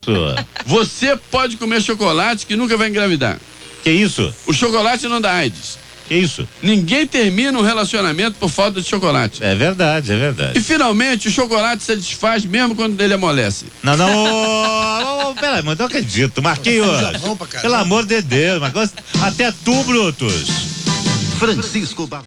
Você pode comer chocolate que nunca vai engravidar. Que isso? O chocolate não dá AIDS. Que isso? Ninguém termina um relacionamento por falta de chocolate. É verdade, é verdade. E finalmente o chocolate se desfaz mesmo quando ele amolece. Não, peraí, mas não acredito. Marquinhos, pelo amor de Deus, mas até tu, Brutus. Francisco